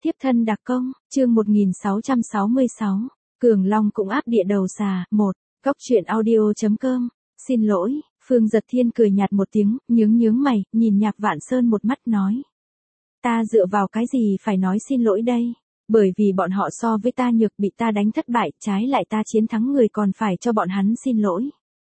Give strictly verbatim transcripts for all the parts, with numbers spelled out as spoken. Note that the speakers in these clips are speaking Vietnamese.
Tiếp thân đặc công, chương một nghìn sáu trăm sáu mươi sáu. Cường Long cũng áp địa đầu xà, một. Góc truyện audio chấm com. Xin lỗi, Phương Giật Thiên cười nhạt một tiếng, nhướng nhướng mày, nhìn Nhạc Vạn Sơn một mắt nói. Ta dựa vào cái gì phải nói xin lỗi đây? Bởi vì bọn họ so với ta nhược bị ta đánh thất bại, trái lại ta chiến thắng người còn phải cho bọn hắn xin lỗi.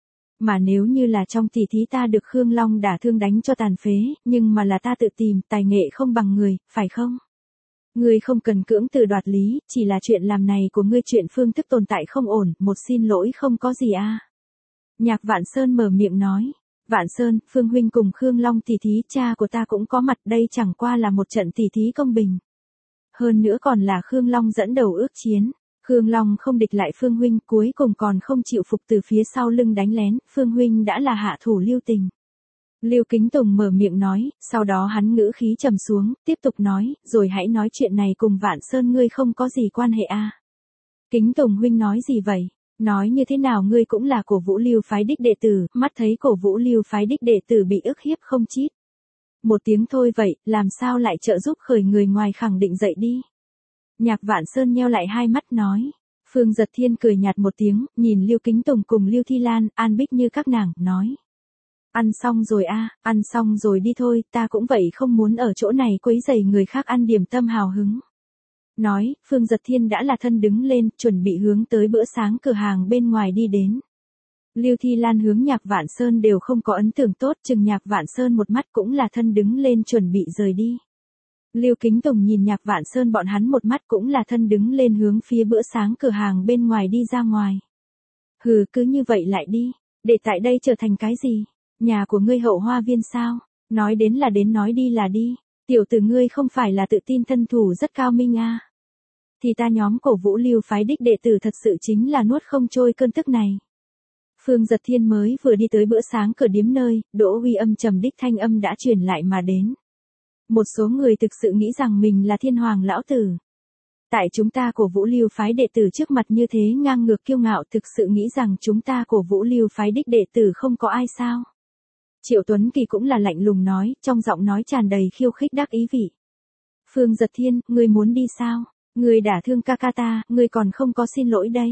Mà nếu như là trong tỷ thí ta được Khương Long đả thương đánh cho tàn phế, nhưng mà là ta tự tìm, tài nghệ không bằng người, phải không? Ngươi không cần cưỡng từ đoạt lý, chỉ là chuyện làm này của ngươi chuyện phương thức tồn tại không ổn, một xin lỗi không có gì à. Nhạc Vạn Sơn mở miệng nói. Vạn Sơn, Phương huynh cùng Khương Long tỷ thí, cha của ta cũng có mặt, đây chẳng qua là một trận tỷ thí công bình. Hơn nữa còn là Khương Long dẫn đầu ước chiến. Khương Long không địch lại Phương huynh, cuối cùng còn không chịu phục từ phía sau lưng đánh lén, Phương huynh đã là hạ thủ lưu tình. Lưu Kính Tùng mở miệng nói, sau đó hắn ngữ khí trầm xuống, tiếp tục nói, rồi hãy nói chuyện này cùng Vạn Sơn ngươi không có gì quan hệ à. Kính Tùng huynh nói gì vậy? Nói như thế nào ngươi cũng là cổ Vũ Lưu phái đích đệ tử, mắt thấy cổ Vũ Lưu phái đích đệ tử bị ức hiếp không chít. Một tiếng thôi vậy, làm sao lại trợ giúp khởi người ngoài khẳng định dậy đi. Nhạc Vạn Sơn nheo lại hai mắt nói. Phương Giật Thiên cười nhạt một tiếng, nhìn Lưu Kính Tùng cùng Lưu Thi Lan, An Bích Như các nàng, nói. Ăn xong rồi a, à, ăn xong rồi đi thôi, ta cũng vậy không muốn ở chỗ này quấy rầy người khác ăn điểm tâm hào hứng. Nói, Phương Giật Thiên đã là thân đứng lên, chuẩn bị hướng tới bữa sáng cửa hàng bên ngoài đi đến. Lưu Thi Lan hướng Nhạc Vạn Sơn đều không có ấn tượng tốt, chừng Nhạc Vạn Sơn một mắt cũng là thân đứng lên chuẩn bị rời đi. Lưu Kính Tùng nhìn Nhạc Vạn Sơn bọn hắn một mắt cũng là thân đứng lên hướng phía bữa sáng cửa hàng bên ngoài đi ra ngoài. Hừ, cứ như vậy lại đi, để tại đây trở thành cái gì? Nhà của ngươi hậu hoa viên sao? Nói đến là đến, nói đi là đi. Tiểu tử ngươi không phải là tự tin thân thủ rất cao minh à? Thì ta nhóm cổ Vũ Lưu phái đích đệ tử thật sự chính là nuốt không trôi cơn tức này. Phương Giật Thiên mới vừa đi tới bữa sáng cửa điếm nơi, Đỗ Huy âm trầm đích thanh âm đã truyền lại mà đến. Một số người thực sự nghĩ rằng mình là thiên hoàng lão tử. Tại chúng ta cổ Vũ Lưu phái đệ tử trước mặt như thế ngang ngược kiêu ngạo, thực sự nghĩ rằng chúng ta cổ Vũ Lưu phái đích đệ tử không có ai sao? Triệu Tuấn Kỳ cũng là lạnh lùng nói, trong giọng nói tràn đầy khiêu khích đắc ý vị. Phương Giật Thiên, ngươi muốn đi sao? Ngươi đả thương ca ca ta, ngươi còn không có xin lỗi đây.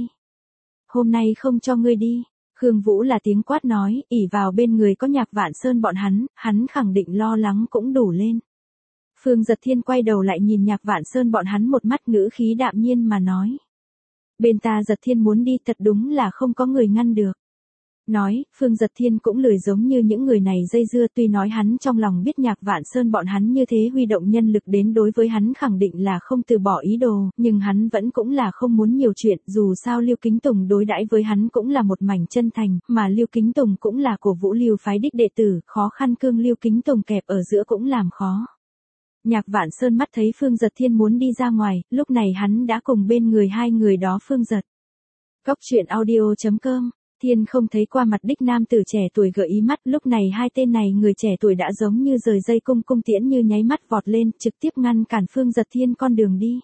Hôm nay không cho ngươi đi. Khương Vũ là tiếng quát nói, ỉ vào bên người có Nhạc Vạn Sơn bọn hắn, hắn khẳng định lo lắng cũng đủ lên. Phương Giật Thiên quay đầu lại nhìn Nhạc Vạn Sơn bọn hắn một mắt, ngữ khí đạm nhiên mà nói. Bên ta Giật Thiên muốn đi thật đúng là không có người ngăn được. Nói, Phương Giật Thiên cũng lười giống như những người này dây dưa, tuy nói hắn trong lòng biết Nhạc Vạn Sơn bọn hắn như thế huy động nhân lực đến đối với hắn khẳng định là không từ bỏ ý đồ, nhưng hắn vẫn cũng là không muốn nhiều chuyện, dù sao Lưu Kính Tùng đối đãi với hắn cũng là một mảnh chân thành, mà Lưu Kính Tùng cũng là cổ Vũ Lưu phái đích đệ tử, khó khăn cương Lưu Kính Tùng kẹp ở giữa cũng làm khó. Nhạc Vạn Sơn mắt thấy Phương Giật Thiên muốn đi ra ngoài, lúc này hắn đã cùng bên người hai người đó Phương Giật. Góc truyện audio chấm com. Thiên không thấy qua mặt đích nam tử trẻ tuổi gợi ý mắt, lúc này hai tên này người trẻ tuổi đã giống như rời dây cung cung tiễn như nháy mắt vọt lên, trực tiếp ngăn cản Phương Giật Thiên con đường đi.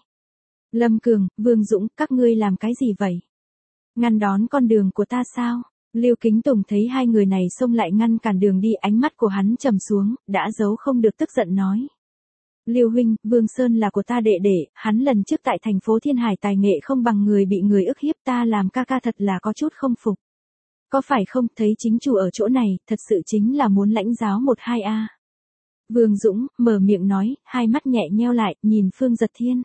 Lâm Cường, Vương Dũng, các ngươi làm cái gì vậy? Ngăn đón con đường của ta sao? Lưu Kính Tùng thấy hai người này xông lại ngăn cản đường đi, ánh mắt của hắn trầm xuống, đã giấu không được tức giận nói. Lưu huynh, Vương Sơn là của ta đệ đệ, hắn lần trước tại thành phố Thiên Hải tài nghệ không bằng người bị người ức hiếp, ta làm ca ca thật là có chút không phục. Có phải không, thấy chính chủ ở chỗ này, thật sự chính là muốn lãnh giáo một hai a. À. Vương Dũng, mở miệng nói, hai mắt nhẹ nheo lại, nhìn Phương Giật Thiên.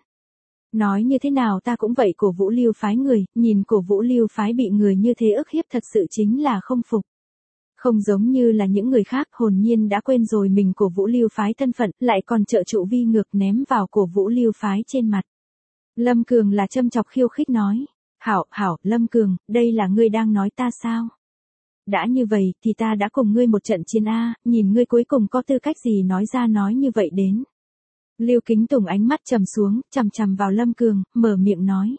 Nói như thế nào ta cũng vậy, cổ Vũ Lưu phái người, nhìn cổ Vũ Lưu phái bị người như thế ức hiếp thật sự chính là không phục. Không giống như là những người khác, hồn nhiên đã quên rồi mình cổ Vũ Lưu phái thân phận, lại còn trợ trụ vi ngược ném vào cổ Vũ Lưu phái trên mặt. Lâm Cường là châm chọc khiêu khích nói. Hảo, hảo, Lâm Cường, đây là ngươi đang nói ta sao? Đã như vậy, thì ta đã cùng ngươi một trận chiến A, nhìn ngươi cuối cùng có tư cách gì nói ra nói như vậy đến. Lưu Kính Tùng ánh mắt trầm xuống, chằm chằm vào Lâm Cường, mở miệng nói.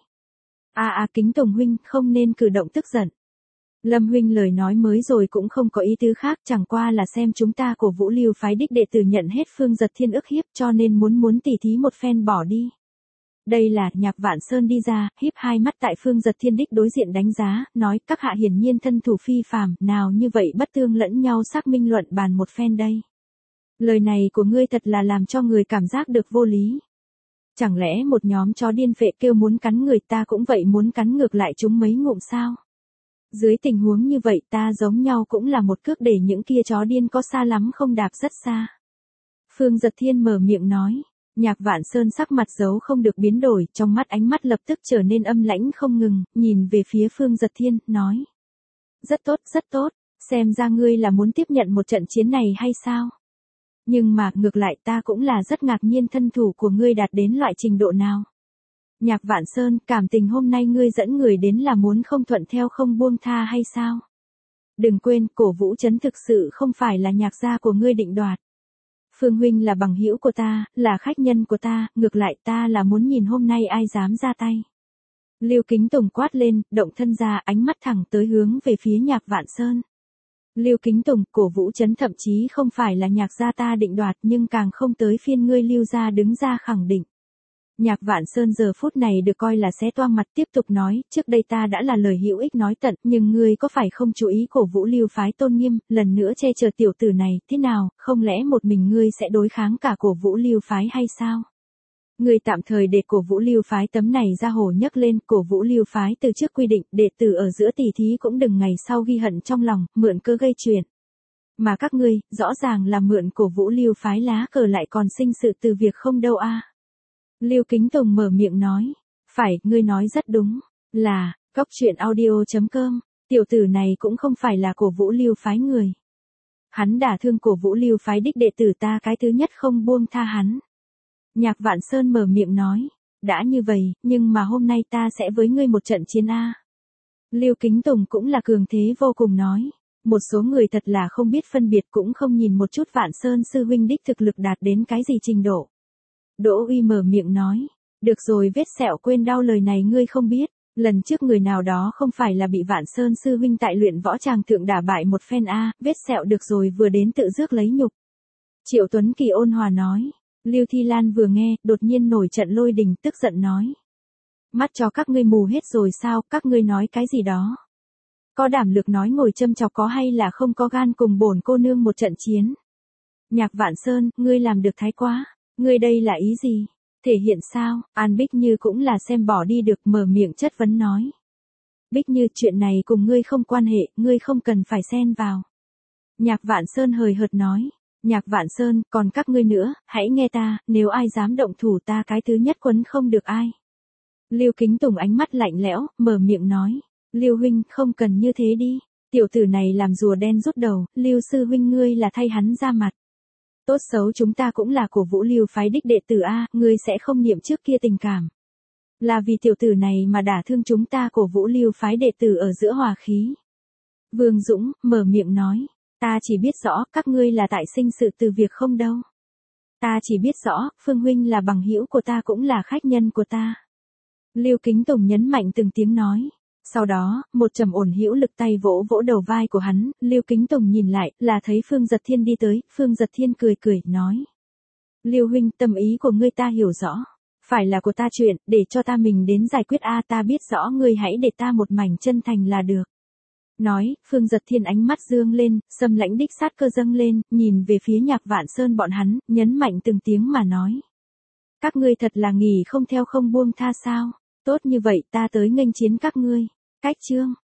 A a Kính Tùng huynh, không nên cử động tức giận. Lâm huynh lời nói mới rồi cũng không có ý tứ khác, chẳng qua là xem chúng ta cổ Vũ Lưu phái đích đệ tử nhận hết Phương Giật Thiên ức hiếp, cho nên muốn muốn tỉ thí một phen bỏ đi. Đây là, Nhạc Vạn Sơn đi ra, híp hai mắt tại Phương Giật Thiên đích đối diện đánh giá, nói, các hạ hiển nhiên thân thủ phi phàm, nào như vậy bất tương lẫn nhau xác minh luận bàn một phen đây. Lời này của ngươi thật là làm cho người cảm giác được vô lý. Chẳng lẽ một nhóm chó điên vệ kêu muốn cắn người ta cũng vậy muốn cắn ngược lại chúng mấy ngụm sao? Dưới tình huống như vậy ta giống nhau cũng là một cước để những kia chó điên có xa lắm không đạp rất xa. Phương Giật Thiên mở miệng nói. Nhạc Vạn Sơn sắc mặt giấu không được biến đổi, trong mắt ánh mắt lập tức trở nên âm lãnh không ngừng, nhìn về phía Phương Giật Thiên, nói. Rất tốt, rất tốt, xem ra ngươi là muốn tiếp nhận một trận chiến này hay sao? Nhưng mà, ngược lại ta cũng là rất ngạc nhiên thân thủ của ngươi đạt đến loại trình độ nào. Nhạc Vạn Sơn, cảm tình hôm nay ngươi dẫn người đến là muốn không thuận theo không buông tha hay sao? Đừng quên, Cổ Vũ Trấn thực sự không phải là nhạc gia của ngươi định đoạt. Phương huynh là bằng hữu của ta, là khách nhân của ta, ngược lại ta là muốn nhìn hôm nay ai dám ra tay. Lưu Kính Tùng quát lên, động thân ra, ánh mắt thẳng tới hướng về phía Nhạc Vạn Sơn. Lưu Kính Tùng, Cổ Vũ Trấn thậm chí không phải là nhạc gia ta định đoạt, nhưng càng không tới phiên ngươi Lưu gia đứng ra khẳng định. Nhạc Vạn Sơn giờ phút này được coi là xé toang mặt, tiếp tục nói, trước đây ta đã là lời hữu ích nói tận, nhưng ngươi có phải không chú ý Cổ Vũ Lưu phái tôn nghiêm, lần nữa che chở tiểu tử này, thế nào, không lẽ một mình ngươi sẽ đối kháng cả Cổ Vũ Lưu phái hay sao? Ngươi tạm thời để Cổ Vũ Lưu phái tấm này ra hổ nhấc lên, Cổ Vũ Lưu phái từ trước quy định, đệ tử ở giữa tỷ thí cũng đừng ngày sau ghi hận trong lòng, mượn cơ gây chuyện. Mà các ngươi, rõ ràng là mượn Cổ Vũ Lưu phái lá cờ lại còn sinh sự từ việc không đâu a. Lưu Kính Tùng mở miệng nói, phải, ngươi nói rất đúng, là, góc truyện audio chấm com, tiểu tử này cũng không phải là Cổ Vũ Lưu phái người. Hắn đả thương Cổ Vũ Lưu phái đích đệ tử ta cái thứ nhất không buông tha hắn. Nhạc Vạn Sơn mở miệng nói, đã như vậy, nhưng mà hôm nay ta sẽ với ngươi một trận chiến A. Lưu Kính Tùng cũng là cường thế vô cùng nói, một số người thật là không biết phân biệt cũng không nhìn một chút Vạn Sơn sư huynh đích thực lực đạt đến cái gì trình độ. Đỗ Uy mở miệng nói, được rồi vết sẹo quên đau lời này ngươi không biết, lần trước người nào đó không phải là bị Vạn Sơn sư huynh tại luyện võ tràng thượng đả bại một phen A, vết sẹo được rồi vừa đến tự rước lấy nhục. Triệu Tuấn Kỳ ôn hòa nói, Lưu Thi Lan vừa nghe, đột nhiên nổi trận lôi đình tức giận nói. Mắt cho các ngươi mù hết rồi sao, các ngươi nói cái gì đó. Có đảm lực nói ngồi châm chọc có hay là không có gan cùng bổn cô nương một trận chiến. Nhạc Vạn Sơn, ngươi làm được thái quá. Ngươi đây là ý gì? Thể hiện sao? An Bích Như cũng là xem bỏ đi được mở miệng chất vấn nói. Bích Như chuyện này cùng ngươi không quan hệ, ngươi không cần phải xen vào. Nhạc Vạn Sơn hời hợt nói. Nhạc Vạn Sơn, còn các ngươi nữa, hãy nghe ta, nếu ai dám động thủ ta cái thứ nhất quấn không được ai. Lưu Kính Tùng ánh mắt lạnh lẽo, mở miệng nói. Lưu huynh, không cần như thế đi. Tiểu tử này làm rùa đen rút đầu, Lưu sư huynh ngươi là thay hắn ra mặt. Tốt xấu chúng ta cũng là Cổ Vũ Lưu phái đích đệ tử A, ngươi sẽ không niệm trước kia tình cảm. Là vì tiểu tử này mà đả thương chúng ta Cổ Vũ Lưu phái đệ tử ở giữa hòa khí. Vương Dũng, mở miệng nói, ta chỉ biết rõ các ngươi là tại sinh sự từ việc không đâu. Ta chỉ biết rõ, Phương huynh là bằng hữu của ta cũng là khách nhân của ta. Lưu Kính Tùng nhấn mạnh từng tiếng nói. Sau đó, một trầm ổn hữu lực tay vỗ vỗ đầu vai của hắn, Lưu Kính Tùng nhìn lại, là thấy Phương Giật Thiên đi tới, Phương Giật Thiên cười cười, nói. Lưu huynh, tâm ý của ngươi ta hiểu rõ. Phải là của ta chuyện, để cho ta mình đến giải quyết A ta biết rõ ngươi hãy để ta một mảnh chân thành là được. Nói, Phương Giật Thiên ánh mắt dương lên, xâm lãnh đích sát cơ dâng lên, nhìn về phía Nhạc Vạn Sơn bọn hắn, nhấn mạnh từng tiếng mà nói. Các ngươi thật là nghỉ không theo không buông tha sao, tốt như vậy ta tới nghênh chiến các ngươi. Cách chương